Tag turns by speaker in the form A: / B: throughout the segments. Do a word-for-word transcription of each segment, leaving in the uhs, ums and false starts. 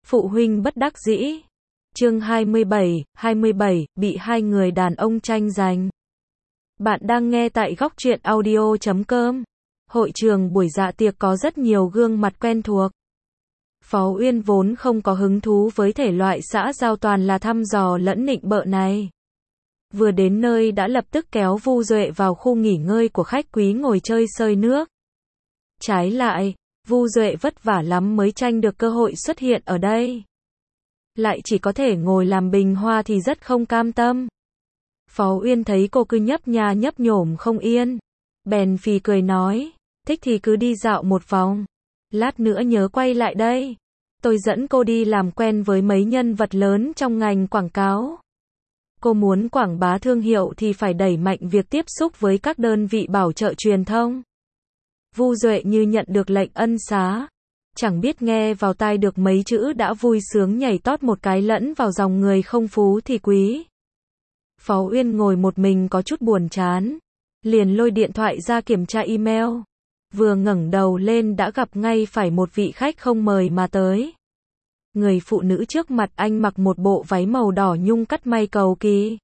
A: Phụ huynh bất đắc dĩ. Chương hai mươi bảy, hai mươi bảy, bị hai người đàn ông tranh giành. Bạn đang nghe tại góc truyện audio chấm com. Hội trường buổi dạ tiệc có rất nhiều gương mặt quen thuộc. Phó Uyên vốn không có hứng thú với thể loại xã giao toàn là thăm dò lẫn nịnh bợ này. Vừa đến nơi đã lập tức kéo Vu Duệ vào khu nghỉ ngơi của khách quý ngồi chơi sơi nước. Trái lại, Vu Duệ vất vả lắm mới tranh được cơ hội xuất hiện ở đây. Lại chỉ có thể ngồi làm bình hoa thì rất không cam tâm. Phó Uyên thấy cô cứ nhấp nha nhấp nhổm không yên. Bèn phì cười nói, thích thì cứ đi dạo một vòng. Lát nữa nhớ quay lại đây. Tôi dẫn cô đi làm quen với mấy nhân vật lớn trong ngành quảng cáo. Cô muốn quảng bá thương hiệu thì phải đẩy mạnh việc tiếp xúc với các đơn vị bảo trợ truyền thông. Vu Duệ như nhận được lệnh ân xá. Chẳng biết nghe vào tai được mấy chữ đã vui sướng nhảy tót một cái lẫn vào dòng người không phú thì quý. Phó Uyên ngồi một mình có chút buồn chán. Liền lôi điện thoại ra kiểm tra email. Vừa ngẩng đầu lên đã gặp ngay phải một vị khách không mời mà tới. Người phụ nữ trước mặt anh mặc một bộ váy màu đỏ nhung cắt may cầu kỳ.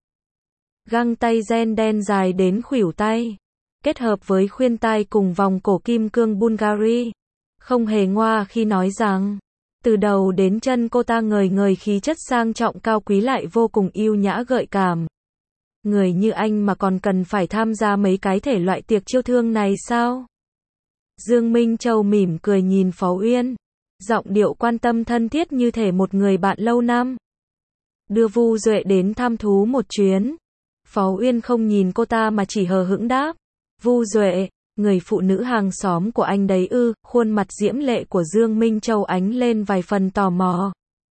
A: Găng tay ren đen dài đến khuỷu tay. Kết hợp với khuyên tai cùng vòng cổ kim cương Bulgari. Không hề ngoa khi nói rằng, từ đầu đến chân cô ta ngời ngời khí chất sang trọng cao quý lại vô cùng yêu nhã gợi cảm. Người như anh mà còn cần phải tham gia mấy cái thể loại tiệc chiêu thương này sao? Dương Minh Châu mỉm cười nhìn Phó Uyên. Giọng điệu quan tâm thân thiết như thể một người bạn lâu năm. Đưa Vu Duệ đến thăm thú một chuyến. Phó Uyên không nhìn cô ta mà chỉ hờ hững đáp. Vu Duệ, người phụ nữ hàng xóm của anh đấy ư? Khuôn mặt diễm lệ của Dương Minh Châu ánh lên vài phần tò mò.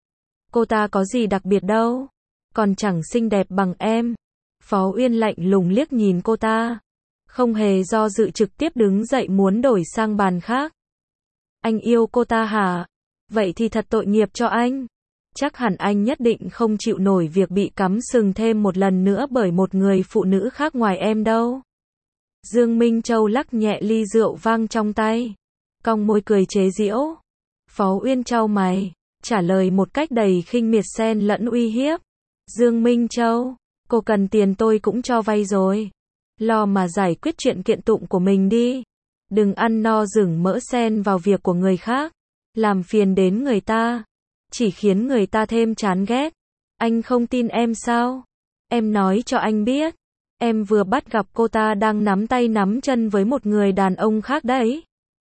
A: Cô ta có gì đặc biệt đâu. Còn chẳng xinh đẹp bằng em. Phó Uyên lạnh lùng liếc nhìn cô ta. Không hề do dự trực tiếp đứng dậy muốn đổi sang bàn khác. Anh yêu cô ta hả? Vậy thì thật tội nghiệp cho anh. Chắc hẳn anh nhất định không chịu nổi việc bị cắm sừng thêm một lần nữa bởi một người phụ nữ khác ngoài em đâu. Dương Minh Châu lắc nhẹ ly rượu vang trong tay. Cong môi cười chế giễu. Phó Uyên chau mày. Trả lời một cách đầy khinh miệt xen lẫn uy hiếp. Dương Minh Châu, cô cần tiền tôi cũng cho vay rồi. Lo mà giải quyết chuyện kiện tụng của mình đi. Đừng ăn no rừng mỡ xen vào việc của người khác. Làm phiền đến người ta. Chỉ khiến người ta thêm chán ghét. Anh không tin em sao? Em nói cho anh biết. Em vừa bắt gặp cô ta đang nắm tay nắm chân với một người đàn ông khác đấy.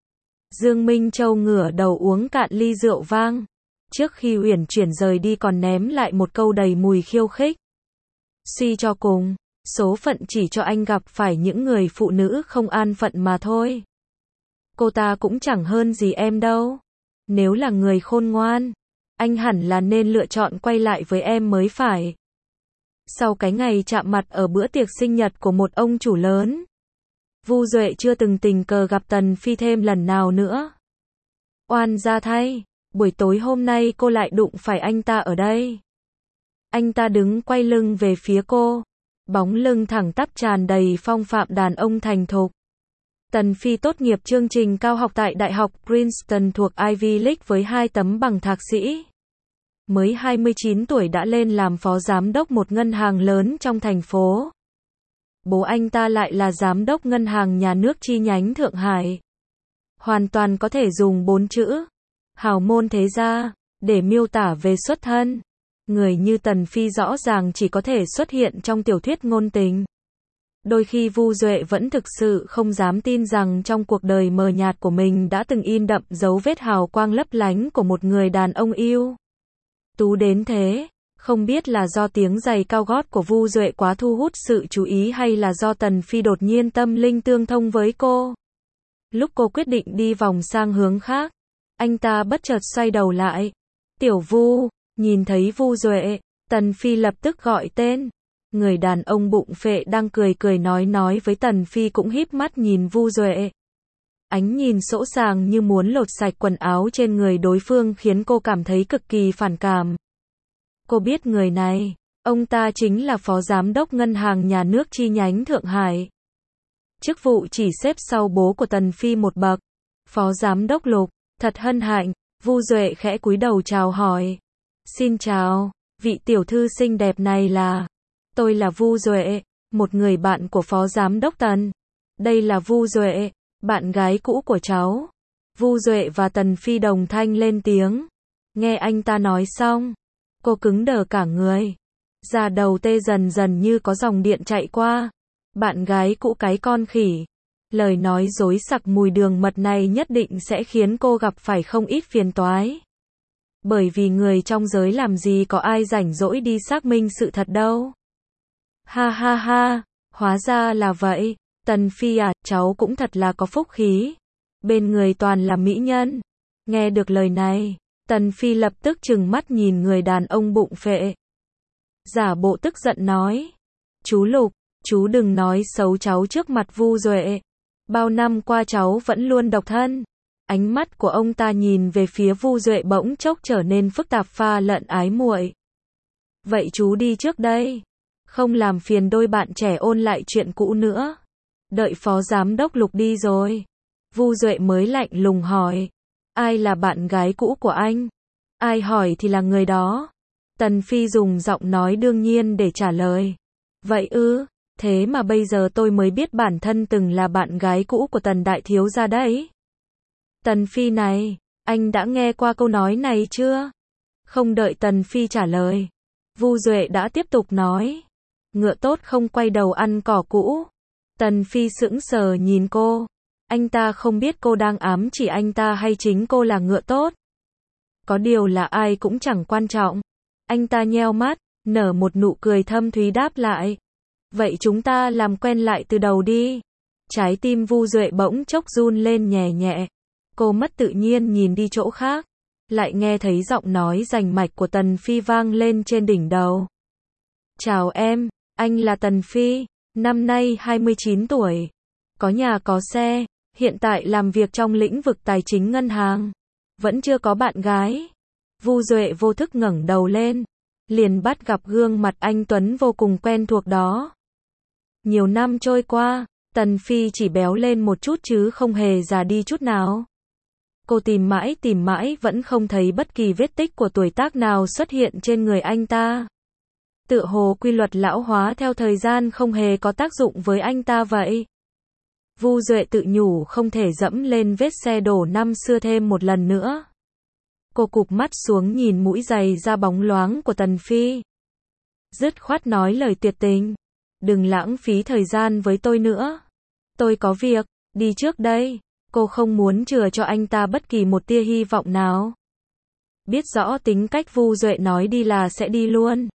A: Dương Minh Châu ngửa đầu uống cạn ly rượu vang. Trước khi uyển chuyển rời đi còn ném lại một câu đầy mùi khiêu khích. Suy cho cùng, số phận chỉ cho anh gặp phải những người phụ nữ không an phận mà thôi. Cô ta cũng chẳng hơn gì em đâu. Nếu là người khôn ngoan, anh hẳn là nên lựa chọn quay lại với em mới phải. Sau cái ngày chạm mặt ở bữa tiệc sinh nhật của một ông chủ lớn, Vu Duệ chưa từng tình cờ gặp Tần Phi thêm lần nào nữa. Oan gia thay, buổi tối hôm nay cô lại đụng phải anh ta ở đây. Anh ta đứng quay lưng về phía cô, bóng lưng thẳng tắp tràn đầy phong phạm đàn ông thành thục. Tần Phi tốt nghiệp chương trình cao học tại Đại học Princeton thuộc Ivy League với hai tấm bằng thạc sĩ. Mới hai mươi chín tuổi đã lên làm phó giám đốc một ngân hàng lớn trong thành phố. Bố anh ta lại là giám đốc ngân hàng nhà nước chi nhánh Thượng Hải. Hoàn toàn có thể dùng bốn chữ hào môn thế gia để miêu tả về xuất thân. Người như Tần Phi rõ ràng chỉ có thể xuất hiện trong tiểu thuyết ngôn tình. Đôi khi Vu Duệ vẫn thực sự không dám tin rằng trong cuộc đời mờ nhạt của mình đã từng in đậm dấu vết hào quang lấp lánh của một người đàn ông yêu tú đến thế. Không biết là do tiếng giày cao gót của Vu Duệ quá thu hút sự chú ý hay là do Tần Phi đột nhiên tâm linh tương thông với cô. Lúc cô quyết định đi vòng sang hướng khác, anh ta bất chợt xoay đầu lại. Tiểu Vu, nhìn thấy Vu Duệ, Tần Phi lập tức gọi tên. Người đàn ông bụng phệ đang cười cười nói nói với Tần Phi cũng híp mắt nhìn Vu Duệ. Ánh nhìn sỗ sàng như muốn lột sạch quần áo trên người đối phương khiến cô cảm thấy cực kỳ phản cảm. Cô biết người này, ông ta chính là phó giám đốc ngân hàng nhà nước chi nhánh Thượng Hải. Chức vụ chỉ xếp sau bố của Tần Phi một bậc. Phó giám đốc Lục, thật hân hạnh. Vu Duệ khẽ cúi đầu chào hỏi. Xin chào, vị tiểu thư xinh đẹp này là... Tôi là Vu Duệ, một người bạn của Phó Giám đốc Tần. Đây là Vu Duệ, bạn gái cũ của cháu. Vu Duệ và Tần Phi đồng thanh lên tiếng. Nghe anh ta nói xong, cô cứng đờ cả người. Da đầu tê dần dần như có dòng điện chạy qua. Bạn gái cũ cái con khỉ. Lời nói dối sặc mùi đường mật này nhất định sẽ khiến cô gặp phải không ít phiền toái. Bởi vì người trong giới làm gì có ai rảnh rỗi đi xác minh sự thật đâu. Ha ha ha, hóa ra là vậy. Tần Phi à, cháu cũng thật là có phúc khí. Bên người toàn là mỹ nhân. Nghe được lời này, Tần Phi lập tức trừng mắt nhìn người đàn ông bụng phệ. Giả bộ tức giận nói. Chú Lục, chú đừng nói xấu cháu trước mặt Vu Duệ. Bao năm qua cháu vẫn luôn độc thân. Ánh mắt của ông ta nhìn về phía Vu Duệ bỗng chốc trở nên phức tạp pha lẫn ái muội. Vậy chú đi trước đây. Không làm phiền đôi bạn trẻ ôn lại chuyện cũ nữa. Đợi Phó Giám đốc Lục đi rồi. Vu Duệ mới lạnh lùng hỏi. Ai là bạn gái cũ của anh? Ai hỏi thì là người đó. Tần Phi dùng giọng nói đương nhiên để trả lời. Vậy ư, thế mà bây giờ tôi mới biết bản thân từng là bạn gái cũ của Tần Đại Thiếu gia đấy. Tần Phi này, anh đã nghe qua câu nói này chưa? Không đợi Tần Phi trả lời, Vu Duệ đã tiếp tục nói. Ngựa tốt không quay đầu ăn cỏ cũ. Tần Phi sững sờ nhìn cô. Anh ta không biết cô đang ám chỉ anh ta hay chính cô là ngựa tốt. Có điều là ai cũng chẳng quan trọng. Anh ta nheo mắt, nở một nụ cười thâm thúy đáp lại. Vậy chúng ta làm quen lại từ đầu đi. Trái tim Vu Duệ bỗng chốc run lên nhẹ nhẹ. Cô mất tự nhiên nhìn đi chỗ khác. Lại nghe thấy giọng nói rành mạch của Tần Phi vang lên trên đỉnh đầu. Chào em, anh là Tần Phi, năm nay hai mươi chín tuổi. Có nhà có xe, hiện tại làm việc trong lĩnh vực tài chính ngân hàng. Vẫn chưa có bạn gái. Vu Duệ vô thức ngẩng đầu lên. Liền bắt gặp gương mặt anh Tuấn vô cùng quen thuộc đó. Nhiều năm trôi qua, Tần Phi chỉ béo lên một chút chứ không hề già đi chút nào. Cô tìm mãi tìm mãi vẫn không thấy bất kỳ vết tích của tuổi tác nào xuất hiện trên người anh ta. Tựa hồ quy luật lão hóa theo thời gian không hề có tác dụng với anh ta vậy. Vu Duệ tự nhủ không thể dẫm lên vết xe đổ năm xưa thêm một lần nữa. Cô cụp mắt xuống nhìn mũi giày da bóng loáng của Tần Phi. Dứt khoát nói lời tuyệt tình. Đừng lãng phí thời gian với tôi nữa. Tôi có việc, đi trước đây. Cô không muốn chừa cho anh ta bất kỳ một tia hy vọng nào. Biết rõ tính cách Vu Duệ nói đi là sẽ đi luôn.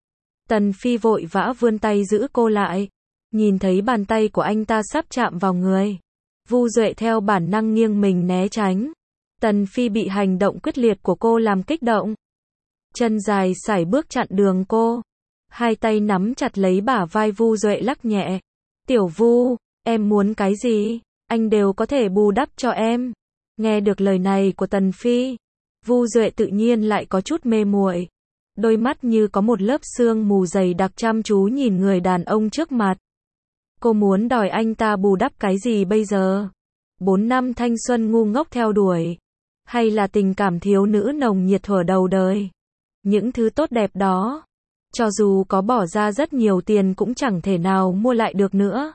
A: Tần Phi vội vã vươn tay giữ cô lại. Nhìn thấy bàn tay của anh ta sắp chạm vào người. Vu Duệ theo bản năng nghiêng mình né tránh. Tần Phi bị hành động quyết liệt của cô làm kích động. Chân dài sải bước chặn đường cô. Hai tay nắm chặt lấy bả vai Vu Duệ lắc nhẹ. Tiểu Vu, em muốn cái gì? Anh đều có thể bù đắp cho em. Nghe được lời này của Tần Phi, Vu Duệ tự nhiên lại có chút mê muội. Đôi mắt như có một lớp sương mù dày đặc chăm chú nhìn người đàn ông trước mặt. Cô muốn đòi anh ta bù đắp cái gì bây giờ? Bốn năm thanh xuân ngu ngốc theo đuổi. Hay là tình cảm thiếu nữ nồng nhiệt thuở đầu đời? Những thứ tốt đẹp đó, cho dù có bỏ ra rất nhiều tiền cũng chẳng thể nào mua lại được nữa.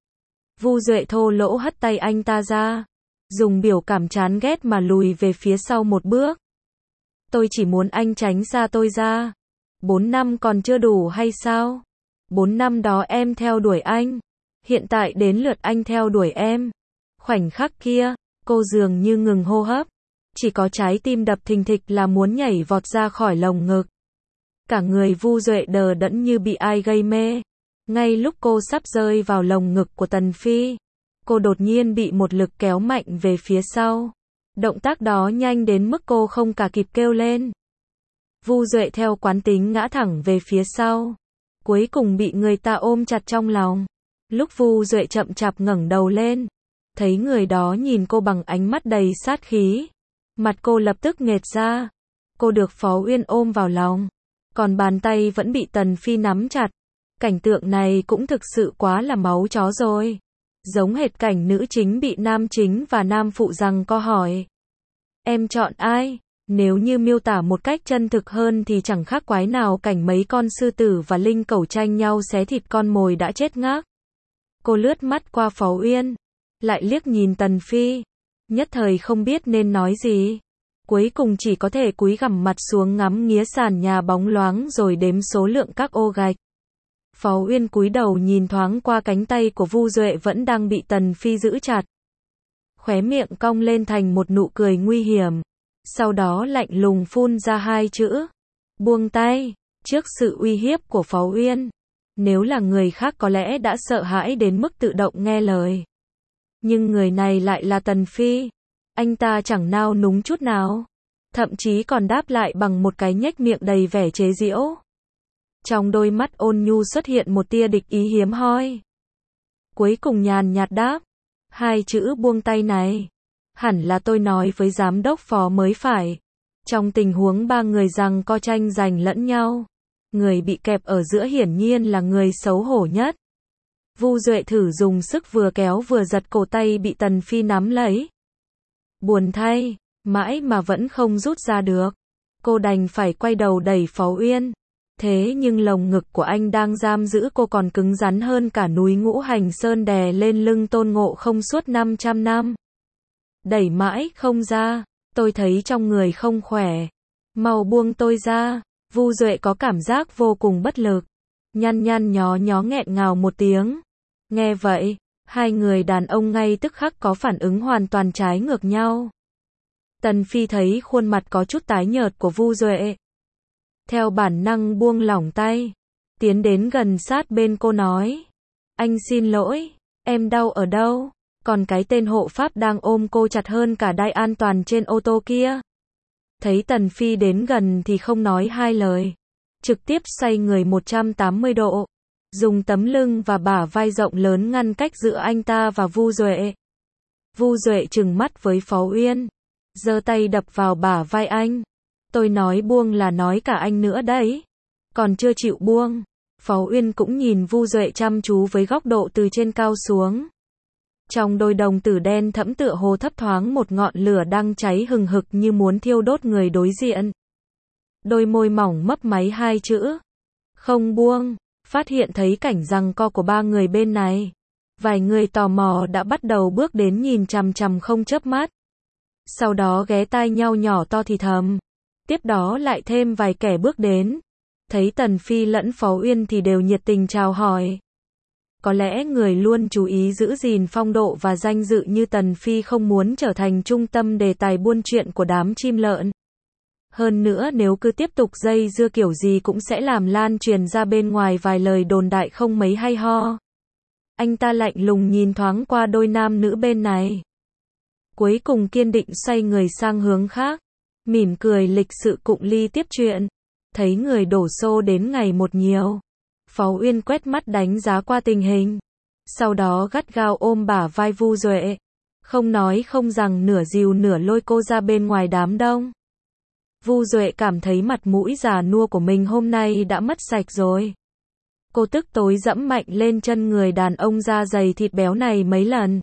A: Vu Duệ thô lỗ hất tay anh ta ra. Dùng biểu cảm chán ghét mà lùi về phía sau một bước. Tôi chỉ muốn anh tránh xa tôi ra. Bốn năm còn chưa đủ hay sao? Bốn năm đó em theo đuổi anh. Hiện tại đến lượt anh theo đuổi em. Khoảnh khắc kia, cô dường như ngừng hô hấp. Chỉ có trái tim đập thình thịch là muốn nhảy vọt ra khỏi lồng ngực. Cả người Vu Duệ đờ đẫn như bị ai gây mê. Ngay lúc cô sắp rơi vào lồng ngực của Tần Phi, cô đột nhiên bị một lực kéo mạnh về phía sau. Động tác đó nhanh đến mức cô không cả kịp kêu lên. Vu Duệ theo quán tính ngã thẳng về phía sau. Cuối cùng bị người ta ôm chặt trong lòng. Lúc Vu Duệ chậm chạp ngẩng đầu lên, thấy người đó nhìn cô bằng ánh mắt đầy sát khí. Mặt cô lập tức nghệt ra. Cô được Phó Uyên ôm vào lòng, còn bàn tay vẫn bị Tần Phi nắm chặt. Cảnh tượng này cũng thực sự quá là máu chó rồi. Giống hệt cảnh nữ chính bị nam chính và nam phụ giằng co hỏi. Em chọn ai? Nếu như miêu tả một cách chân thực hơn thì chẳng khác quái nào cảnh mấy con sư tử và linh cẩu tranh nhau xé thịt con mồi đã chết ngác. Cô lướt mắt qua Phó Uyên, lại liếc nhìn Tần Phi, nhất thời không biết nên nói gì. Cuối cùng chỉ có thể cúi gằm mặt xuống ngắm nghía sàn nhà bóng loáng rồi đếm số lượng các ô gạch. Phó Uyên cúi đầu nhìn thoáng qua cánh tay của Vu Duệ vẫn đang bị Tần Phi giữ chặt. Khóe miệng cong lên thành một nụ cười nguy hiểm. Sau đó lạnh lùng phun ra hai chữ. Buông tay. Trước sự uy hiếp của Phó Uyên, nếu là người khác có lẽ đã sợ hãi đến mức tự động nghe lời. Nhưng người này lại là Tần Phi. Anh ta chẳng nao núng chút nào. Thậm chí còn đáp lại bằng một cái nhếch miệng đầy vẻ chế giễu. Trong đôi mắt ôn nhu xuất hiện một tia địch ý hiếm hoi. Cuối cùng nhàn nhạt đáp. Hai chữ buông tay này. Hẳn là tôi nói với giám đốc Phó mới phải. Trong tình huống ba người giằng co tranh giành lẫn nhau, người bị kẹp ở giữa hiển nhiên là người xấu hổ nhất. Vu Duệ thử dùng sức vừa kéo vừa giật cổ tay bị Tần Phi nắm lấy. Buồn thay, mãi mà vẫn không rút ra được. Cô đành phải quay đầu đẩy Phó Uyên. Thế nhưng lồng ngực của anh đang giam giữ cô còn cứng rắn hơn cả núi Ngũ Hành Sơn đè lên lưng Tôn Ngộ Không suốt năm trăm năm. Đẩy mãi không ra, tôi thấy trong người không khỏe. Mau buông tôi ra. Vu Duệ có cảm giác vô cùng bất lực. Nhăn nhăn nhó nhó nghẹn ngào một tiếng. Nghe vậy, hai người đàn ông ngay tức khắc có phản ứng hoàn toàn trái ngược nhau. Tần Phi thấy khuôn mặt có chút tái nhợt của Vu Duệ, theo bản năng buông lỏng tay, tiến đến gần sát bên cô nói. Anh xin lỗi, em đau ở đâu? Còn cái tên hộ pháp đang ôm cô chặt hơn cả đai an toàn trên ô tô kia. Thấy Tần Phi đến gần thì không nói hai lời, trực tiếp xoay người một trăm tám mươi độ, dùng tấm lưng và bả vai rộng lớn ngăn cách giữa anh ta và Vu Duệ. Vu Duệ trừng mắt với Phó Uyên, giơ tay đập vào bả vai anh. Tôi nói buông là nói cả anh nữa đấy. Còn chưa chịu buông. Phó Uyên cũng nhìn Vu Duệ chăm chú với góc độ từ trên cao xuống. Trong đôi đồng tử đen thẫm tựa hồ thấp thoáng một ngọn lửa đang cháy hừng hực như muốn thiêu đốt người đối diện. Đôi môi mỏng mấp máy hai chữ. Không buông. Phát hiện thấy cảnh giằng co của ba người bên này. Vài người tò mò đã bắt đầu bước đến nhìn chằm chằm không chớp mắt. Sau đó ghé tai nhau nhỏ to thì thầm. Tiếp đó lại thêm vài kẻ bước đến. Thấy Tần Phi lẫn Phó Uyên thì đều nhiệt tình chào hỏi. Có lẽ người luôn chú ý giữ gìn phong độ và danh dự như Tần Phi không muốn trở thành trung tâm đề tài buôn chuyện của đám chim lợn. Hơn nữa nếu cứ tiếp tục dây dưa kiểu gì cũng sẽ làm lan truyền ra bên ngoài vài lời đồn đại không mấy hay ho. Anh ta lạnh lùng nhìn thoáng qua đôi nam nữ bên này. Cuối cùng kiên định xoay người sang hướng khác. Mỉm cười lịch sự cụng ly tiếp chuyện. Thấy người đổ xô đến ngày một nhiều. Phó Uyên quét mắt đánh giá qua tình hình. Sau đó gắt gao ôm bả vai Vu Duệ. Không nói không rằng nửa dìu nửa lôi cô ra bên ngoài đám đông. Vu Duệ cảm thấy mặt mũi già nua của mình hôm nay đã mất sạch rồi. Cô tức tối dẫm mạnh lên chân người đàn ông da dày thịt béo này mấy lần.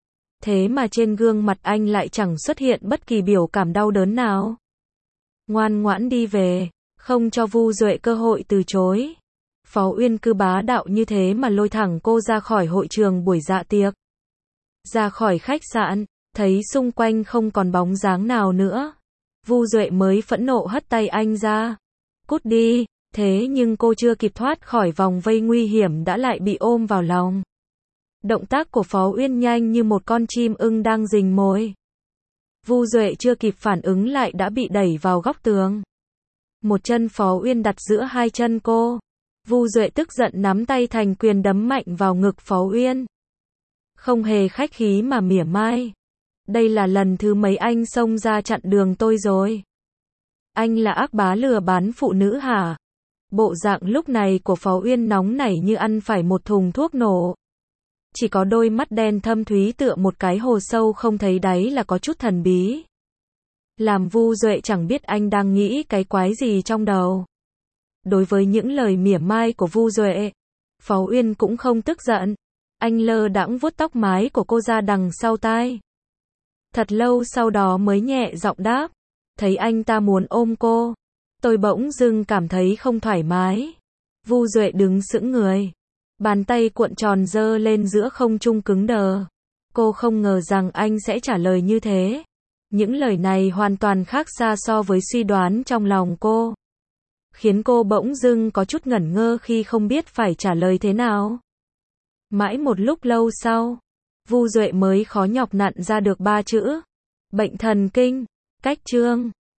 A: Thế mà trên gương mặt anh lại chẳng xuất hiện bất kỳ biểu cảm đau đớn nào. Ngoan ngoãn đi về, không cho Vu Duệ cơ hội từ chối. Phó Uyên cứ bá đạo như thế mà lôi thẳng cô ra khỏi hội trường buổi dạ tiệc. Ra khỏi khách sạn, thấy xung quanh không còn bóng dáng nào nữa. Vu Duệ mới phẫn nộ hất tay anh ra. Cút đi, thế nhưng cô chưa kịp thoát khỏi vòng vây nguy hiểm đã lại bị ôm vào lòng. Động tác của Phó Uyên nhanh như một con chim ưng đang rình mồi. Vu Duệ chưa kịp phản ứng lại đã bị đẩy vào góc tường. Một chân Phó Uyên đặt giữa hai chân cô. Vu Duệ tức giận nắm tay thành quyền đấm mạnh vào ngực Phó Uyên. Không hề khách khí mà mỉa mai. Đây là lần thứ mấy anh xông ra chặn đường tôi rồi. Anh là ác bá lừa bán phụ nữ hả? Bộ dạng lúc này của Phó Uyên nóng nảy như ăn phải một thùng thuốc nổ. Chỉ có đôi mắt đen thâm thúy tựa một cái hồ sâu không thấy đáy là có chút thần bí. Làm Vu Duệ chẳng biết anh đang nghĩ cái quái gì trong đầu. Đối với những lời mỉa mai của Vu Duệ, Phó Uyên cũng không tức giận. Anh lơ đãng vuốt tóc mái của cô ra đằng sau tai. Thật lâu sau đó mới nhẹ giọng đáp. Thấy anh ta muốn ôm cô, tôi bỗng dưng cảm thấy không thoải mái. Vu Duệ đứng sững người, bàn tay cuộn tròn giơ lên giữa không trung cứng đờ. Cô không ngờ rằng anh sẽ trả lời như thế. Những lời này hoàn toàn khác xa so với suy đoán trong lòng cô, khiến cô bỗng dưng có chút ngẩn ngơ khi không biết phải trả lời thế nào. Mãi một lúc lâu sau, Vu Duệ mới khó nhọc nặn ra được ba chữ: bệnh thần kinh. Cách chương